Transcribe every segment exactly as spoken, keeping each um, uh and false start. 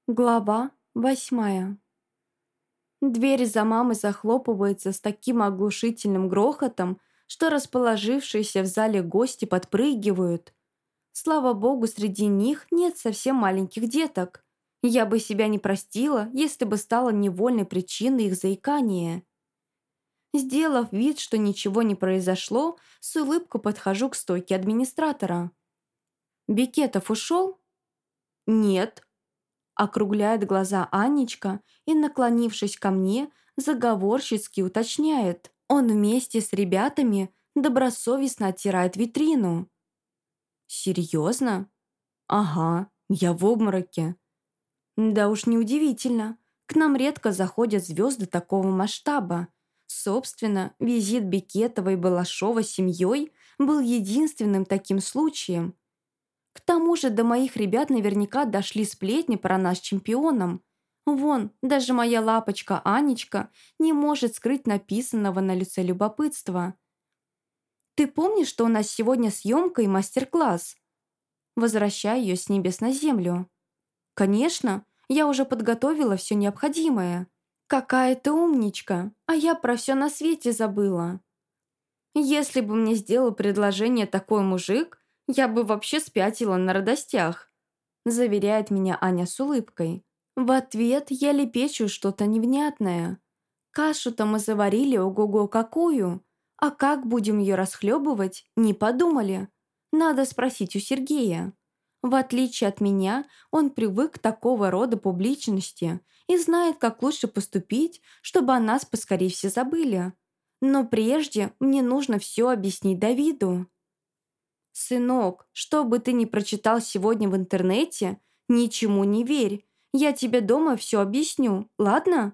Глава восьмая. Дверь за мамой захлопывается с таким оглушительным грохотом, что расположившиеся в зале гости подпрыгивают. Слава богу, среди них нет совсем маленьких деток. Я бы себя не простила, если бы стала невольной причиной их заикания. Сделав вид, что ничего не произошло, с улыбкой подхожу к стойке администратора. «Бекетов ушел?» «Нет», округляет глаза Анечка и, наклонившись ко мне, заговорщицки уточняет. Он вместе с ребятами добросовестно оттирает витрину. «Серьезно?» «Ага, я в обмороке». Да уж неудивительно. К нам редко заходят звезды такого масштаба. Собственно, визит Бекетова и Балашова с семьей был единственным таким случаем. К тому же до моих ребят наверняка дошли сплетни про нас с чемпионом. Вон, даже моя лапочка Анечка не может скрыть написанного на лице любопытства. «Ты помнишь, что у нас сегодня съемка и мастер-класс?» Возвращаю ее с небес на землю. «Конечно, я уже подготовила все необходимое. Какая ты умничка, а я про все на свете забыла. Если бы мне сделал предложение такой мужик, я бы вообще спятила на радостях», заверяет меня Аня с улыбкой. В ответ я лепечу что-то невнятное. Кашу-то мы заварили ого-го какую, а как будем ее расхлебывать, не подумали. Надо спросить у Сергея. В отличие от меня, он привык к такого рода публичности и знает, как лучше поступить, чтобы о нас поскорее все забыли. Но прежде мне нужно все объяснить Давиду. «Сынок, что бы ты ни прочитал сегодня в интернете, ничему не верь. Я тебе дома все объясню, ладно?»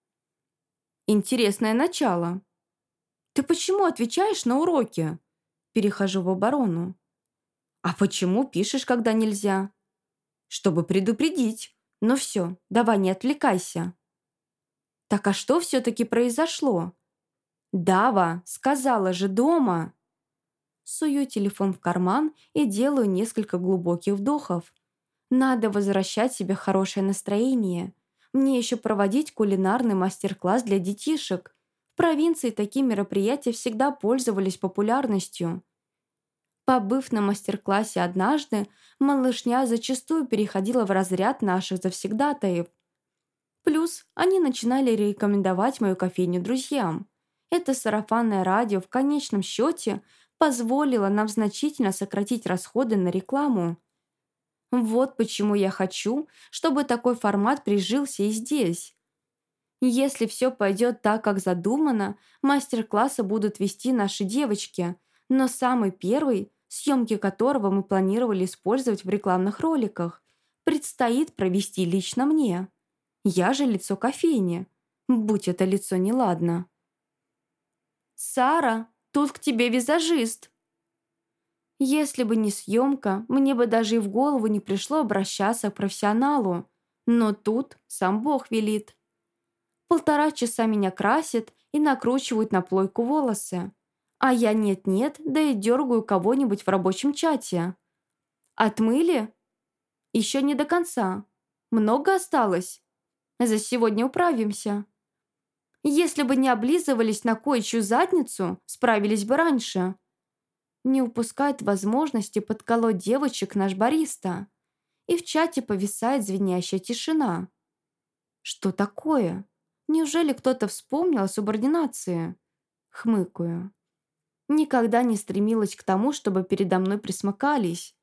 Интересное начало. «Ты почему отвечаешь на уроки?» Перехожу в оборону. «А почему пишешь, когда нельзя?» «Чтобы предупредить. Ну все, давай не отвлекайся». «Так а что все-таки произошло?» «Дава, сказала же дома!» Сую телефон в карман и делаю несколько глубоких вдохов. Надо возвращать себе хорошее настроение. Мне еще проводить кулинарный мастер-класс для детишек. В провинции такие мероприятия всегда пользовались популярностью. Побыв на мастер-классе однажды, малышня зачастую переходила в разряд наших завсегдатаев. Плюс они начинали рекомендовать мою кофейню друзьям. Это сарафанное радио в конечном счете позволило нам значительно сократить расходы на рекламу. Вот почему я хочу, чтобы такой формат прижился и здесь. Если все пойдет так, как задумано, мастер-классы будут вести наши девочки, но самый первый, съемки которого мы планировали использовать в рекламных роликах, предстоит провести лично мне. Я же лицо кофейни, будь это лицо неладно. «Сара, тут к тебе визажист!» Если бы не съемка, мне бы даже и в голову не пришло обращаться к профессионалу. Но тут сам Бог велит. Полтора часа меня красят и накручивают на плойку волосы. А я нет-нет, да и дергаю кого-нибудь в рабочем чате. Отмыли? Еще не до конца. Много осталось? За сегодня управимся. Если бы не облизывались на кое-чью задницу, справились бы раньше. Не упускает возможности подколоть девочек наш бариста. И в чате повисает звенящая тишина. Что такое? Неужели кто-то вспомнил о субординации? Хмыкаю. Никогда не стремилась к тому, чтобы передо мной присмыкались.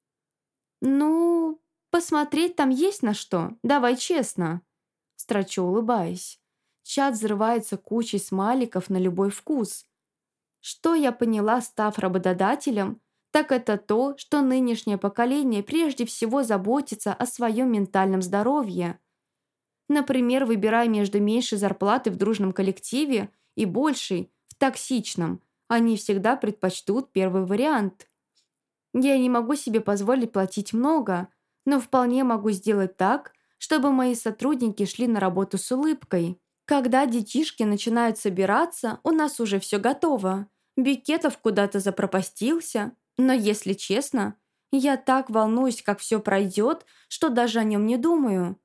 «Ну, посмотреть там есть на что, давай честно», строчу, улыбаясь. Чат взрывается кучей смайликов на любой вкус. Что я поняла, став работодателем, так это то, что нынешнее поколение прежде всего заботится о своем ментальном здоровье. Например, выбирая между меньшей зарплатой в дружном коллективе и большей в токсичном, они всегда предпочтут первый вариант. Я не могу себе позволить платить много, но вполне могу сделать так, чтобы мои сотрудники шли на работу с улыбкой. Когда детишки начинают собираться, у нас уже все готово. Бекетов куда-то запропастился, но, если честно, я так волнуюсь, как все пройдет, что даже о нем не думаю.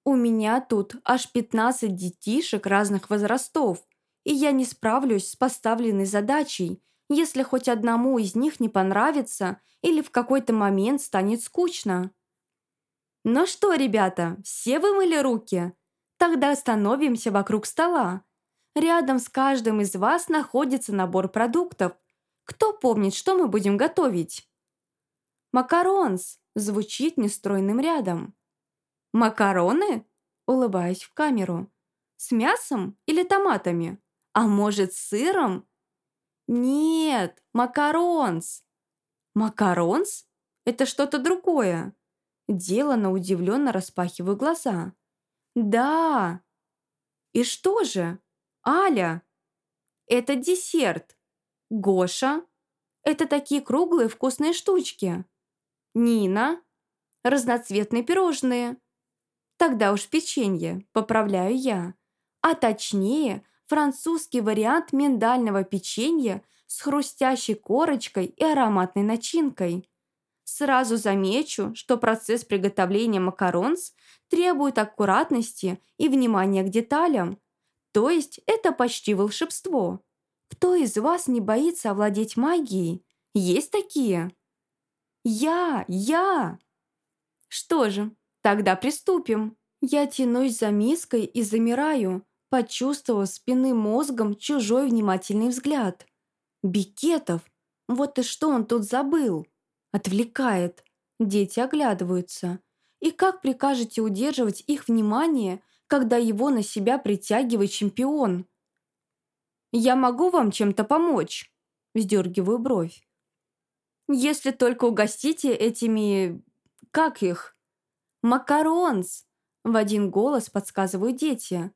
У меня тут аж пятнадцать детишек разных возрастов, и я не справлюсь с поставленной задачей, если хоть одному из них не понравится или в какой-то момент станет скучно. Ну что, ребята, все вымыли руки? Тогда становимся вокруг стола. Рядом с каждым из вас находится набор продуктов. Кто помнит, что мы будем готовить? «Макаронс» звучит нестройным рядом. «Макароны?» – улыбаюсь в камеру. «С мясом или томатами? А может, с сыром?» «Нет, макаронс». «Макаронс? Это что-то другое». Делано удивленно распахиваю глаза. «Да». «И что же?» «Аля». «Это десерт». «Гоша». «Это такие круглые вкусные штучки». «Нина». «Разноцветные пирожные». Тогда уж печенье, поправляю я. А точнее, французский вариант миндального печенья с хрустящей корочкой и ароматной начинкой. Сразу замечу, что процесс приготовления макаронс требует аккуратности и внимания к деталям. То есть это почти волшебство. Кто из вас не боится овладеть магией? Есть такие? Я, я! Что же, тогда приступим. Я тянусь за миской и замираю, почувствовав спинным мозгом чужой внимательный взгляд. Бекетов! Вот и что он тут забыл? Отвлекает. Дети оглядываются. И как прикажете удерживать их внимание, когда его на себя притягивает чемпион? «Я могу вам чем-то помочь?» Вздергиваю бровь. «Если только угостите этими... как их?» «Макаронс!» – в один голос подсказывают дети.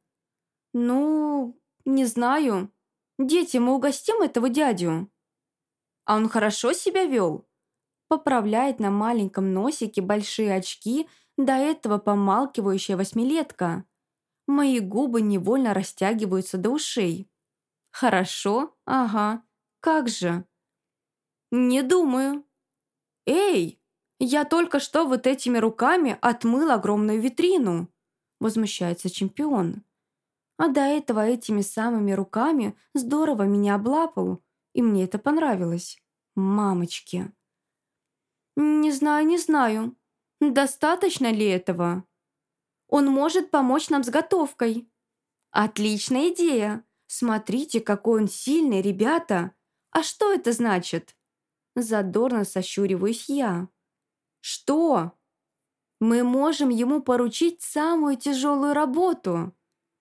«Ну, не знаю. Дети, мы угостим этого дядю?» «А он хорошо себя вел?» Поправляет на маленьком носике большие очки до этого помалкивающая восьмилетка. Мои губы невольно растягиваются до ушей. «Хорошо? Ага. Как же?» «Не думаю». «Эй, я только что вот этими руками отмыл огромную витрину», возмущается чемпион. А до этого этими самыми руками здорово меня облапал, и мне это понравилось. Мамочки. «Не знаю, не знаю. Достаточно ли этого? Он может помочь нам с готовкой». «Отличная идея. Смотрите, какой он сильный, ребята. А что это значит?» Задорно сощуриваюсь я. «Что?» «Мы можем ему поручить самую тяжелую работу».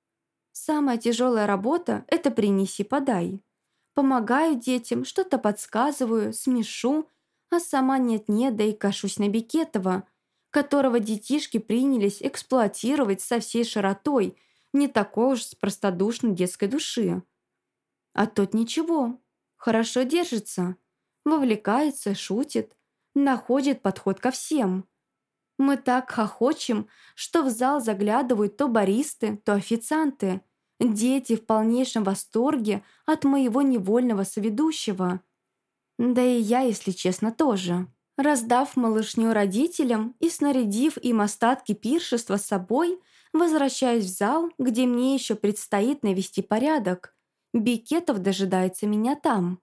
«Самая тяжелая работа – это принеси-подай». Помогаю детям, что-то подсказываю, смешу, а сама нет-нет, да и кашусь на Бекетова, которого детишки принялись эксплуатировать со всей широтой не такой уж простодушной детской души. А тот ничего, хорошо держится, вовлекается, шутит, находит подход ко всем. Мы так хохочем, что в зал заглядывают то баристы, то официанты. Дети в полнейшем восторге от моего невольного соведущего. Да и я, если честно, тоже. Раздав малышню родителям и снарядив им остатки пиршества с собой, возвращаюсь в зал, где мне еще предстоит навести порядок. Бекетов дожидается меня там.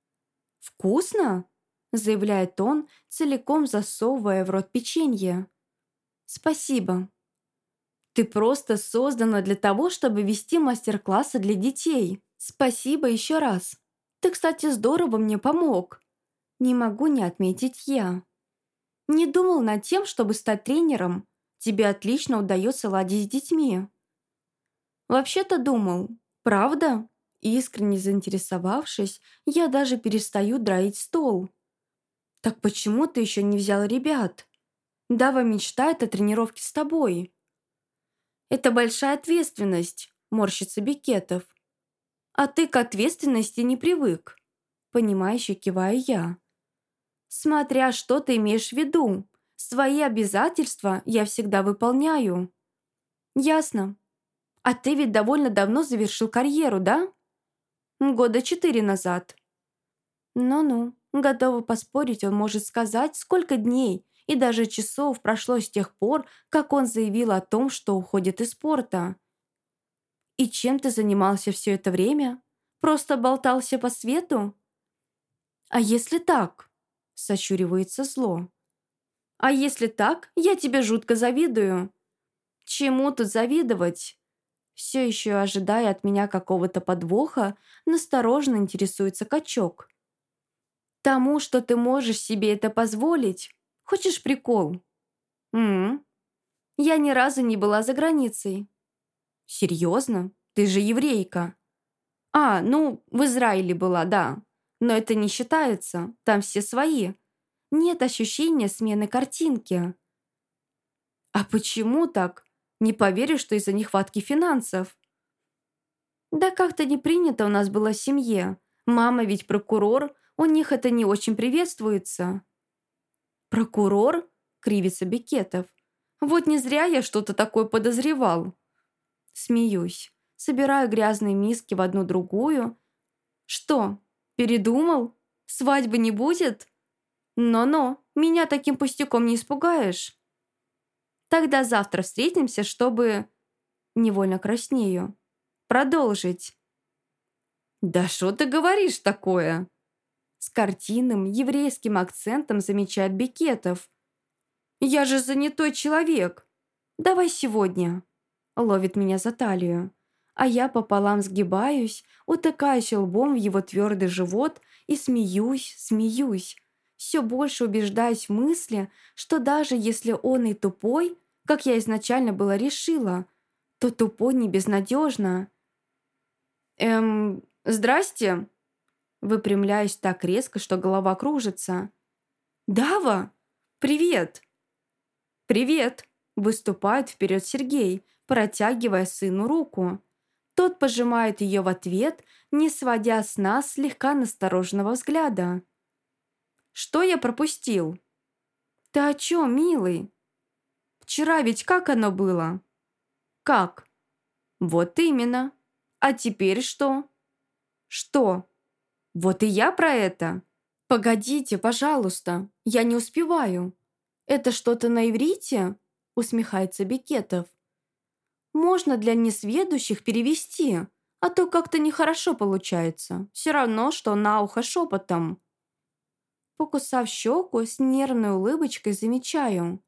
«Вкусно?» – заявляет он, целиком засовывая в рот печенье. «Спасибо. Ты просто создана для того, чтобы вести мастер-классы для детей. Спасибо еще раз. Ты, кстати, здорово мне помог». Не могу не отметить я. Не думал над тем, чтобы стать тренером. Тебе отлично удается ладить с детьми. Вообще-то думал. Правда? Искренне заинтересовавшись, я даже перестаю драить стол. Так почему ты еще не взял ребят? Дава мечтает о тренировке с тобой. Это большая ответственность, морщится Бекетов. А ты к ответственности не привык. Понимающе киваю я. Смотря что ты имеешь в виду. Свои обязательства я всегда выполняю. Ясно. А ты ведь довольно давно завершил карьеру, да? Года четыре назад. Ну-ну, готова поспорить, он может сказать, сколько дней и даже часов прошло с тех пор, как он заявил о том, что уходит из спорта. И чем ты занимался все это время? Просто болтался по свету? А если так? Сощуривается зло. А если так, я тебе жутко завидую. Чему тут завидовать? Все еще ожидая от меня какого-то подвоха, настороженно интересуется качок. Тому, что ты можешь себе это позволить? Хочешь прикол? М, Я ни разу не была за границей. Серьезно? Ты же еврейка. А, ну, в Израиле была, да. Но это не считается, там все свои. Нет ощущения смены картинки. А почему так? Не поверю, что из-за нехватки финансов. Да как-то не принято у нас было в семье. Мама ведь прокурор, у них это не очень приветствуется. Прокурор? Кривится Бекетов. Вот не зря я что-то такое подозревал. Смеюсь. Собираю грязные миски в одну другую. Что, передумал? Свадьбы не будет? Но-но, меня таким пустяком не испугаешь. Тогда завтра встретимся, чтобы... Невольно краснею. Продолжить. Да что ты говоришь такое? С картинным еврейским акцентом замечает Бекетов. Я же занятой человек. Давай сегодня. Ловит меня за талию. А я пополам сгибаюсь, утыкаюсь лбом в его твердый живот и смеюсь, смеюсь. Все больше убеждаюсь в мысли, что даже если он и тупой, как я изначально была решила, то тупой не безнадежно. Эм, здрасте. Выпрямляюсь так резко, что голова кружится. Дава, привет. Привет. Выступает вперед Сергей, протягивая сыну руку. Тот пожимает ее в ответ, не сводя с нас слегка настороженного взгляда. Что я пропустил? Ты о чем, милый? Вчера ведь как оно было? Как? Вот именно. А теперь что? Что? Вот и я про это. Погодите, пожалуйста, я не успеваю. Это что-то на иврите? Усмехается Бекетов. Можно для несведущих перевести, а то как-то нехорошо получается. Все равно, что на ухо шепотом. Покусав щеку, с нервной улыбочкой замечаю.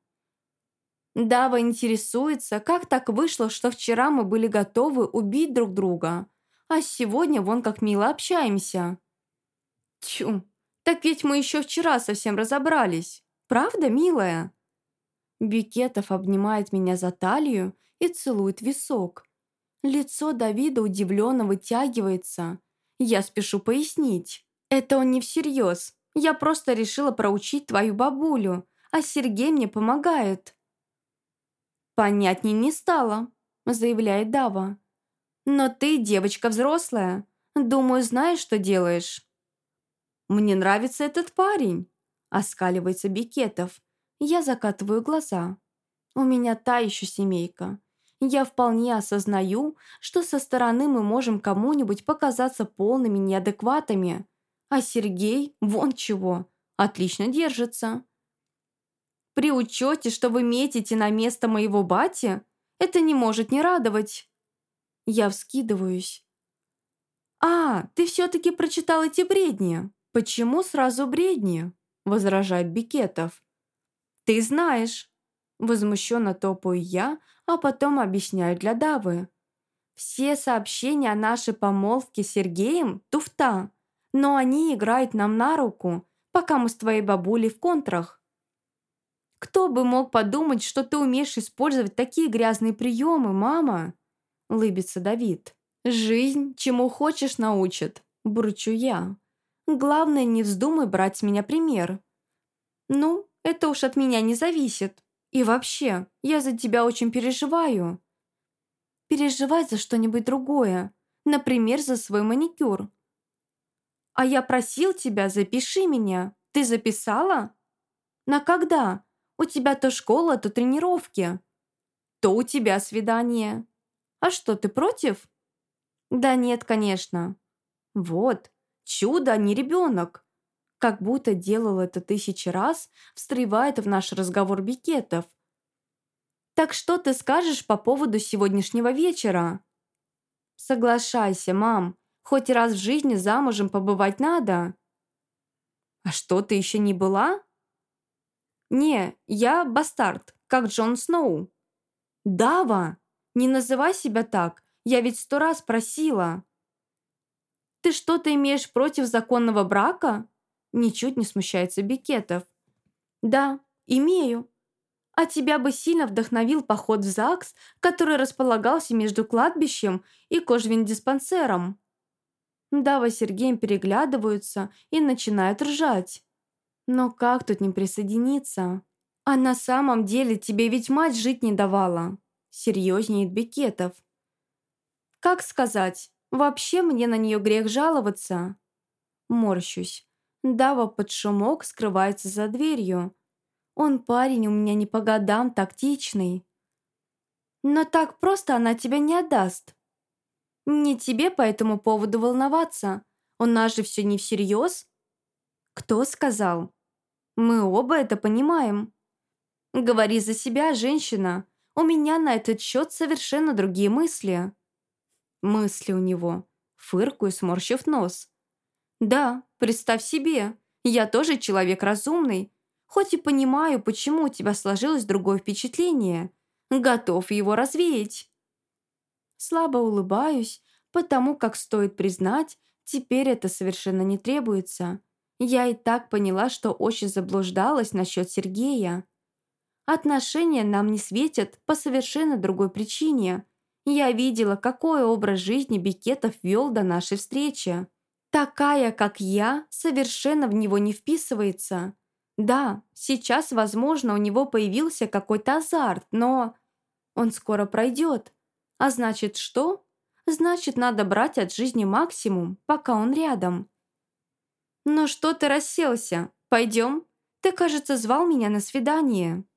Дава интересуется, как так вышло, что вчера мы были готовы убить друг друга, а сегодня вон как мило общаемся. Тьфу, так ведь мы еще вчера совсем разобрались. Правда, милая? Бекетов обнимает меня за талию и целует висок. Лицо Давида удивленно вытягивается. Я спешу пояснить. Это он не всерьез. Я просто решила проучить твою бабулю, а Сергей мне помогает. Понятней не стало, заявляет Дава. Но ты девочка взрослая. Думаю, знаешь, что делаешь. Мне нравится этот парень, оскаливается Бекетов. Я закатываю глаза. У меня та еще семейка. Я вполне осознаю, что со стороны мы можем кому-нибудь показаться полными неадекватами. А Сергей, вон чего, отлично держится. При учете, что вы метите на место моего бати, это не может не радовать. Я вскидываюсь. «А, ты все-таки прочитал эти бредни. Почему сразу бредни?» возражает Бекетов. «Ты знаешь». Возмущенно топаю я, а потом объясняю для Давы. Все сообщения о нашей помолвке с Сергеем – туфта, но они играют нам на руку, пока мы с твоей бабулей в контрах. Кто бы мог подумать, что ты умеешь использовать такие грязные приемы, мама? Лыбится Давид. Жизнь чему хочешь научит, бурчу я. Главное, не вздумай брать с меня пример. Ну, это уж от меня не зависит. И вообще, я за тебя очень переживаю. Переживать за что-нибудь другое. Например, за свой маникюр. А я просил тебя, запиши меня. Ты записала? На когда? У тебя то школа, то тренировки. То у тебя свидание. А что, ты против? Да нет, конечно. Вот, чудо, а не ребенок. Как будто делал это тысячи раз, встревает в наш разговор Бекетов. «Так что ты скажешь по поводу сегодняшнего вечера?» «Соглашайся, мам, хоть раз в жизни замужем побывать надо». «А что, ты еще не была?» «Не, я бастард, как Джон Сноу». «Дава, не называй себя так, я ведь сто раз просила». «Ты что-то имеешь против законного брака?» Ничуть не смущается Бекетов. «Да, имею. А тебя бы сильно вдохновил поход в ЗАГС, который располагался между кладбищем и кожвендиспансером». Дава с Сергеем переглядываются и начинают ржать. «Но как тут не присоединиться? А на самом деле тебе ведь мать жить не давала», серьезнеет Бекетов. «Как сказать? Вообще мне на нее грех жаловаться». Морщусь. Дава под шумок скрывается за дверью. Он парень у меня не по годам, тактичный. «Но так просто она тебя не отдаст. Не тебе по этому поводу волноваться. У нас же все не всерьез». «Кто сказал?» «Мы оба это понимаем». «Говори за себя, женщина. У меня на этот счет совершенно другие мысли». Мысли у него. Фыркую, сморщив нос. «Да, представь себе, я тоже человек разумный. Хоть и понимаю, почему у тебя сложилось другое впечатление. Готов его развеять». Слабо улыбаюсь, потому как, стоит признать, теперь это совершенно не требуется. Я и так поняла, что очень заблуждалась насчет Сергея. Отношения нам не светят по совершенно другой причине. Я видела, какой образ жизни Бекетов вел до нашей встречи. Такая, как я, совершенно в него не вписывается. Да, сейчас, возможно, у него появился какой-то азарт, но он скоро пройдет. А значит, что? Значит, надо брать от жизни максимум, пока он рядом. «Ну что ты расселся? Пойдем? Ты, кажется, звал меня на свидание».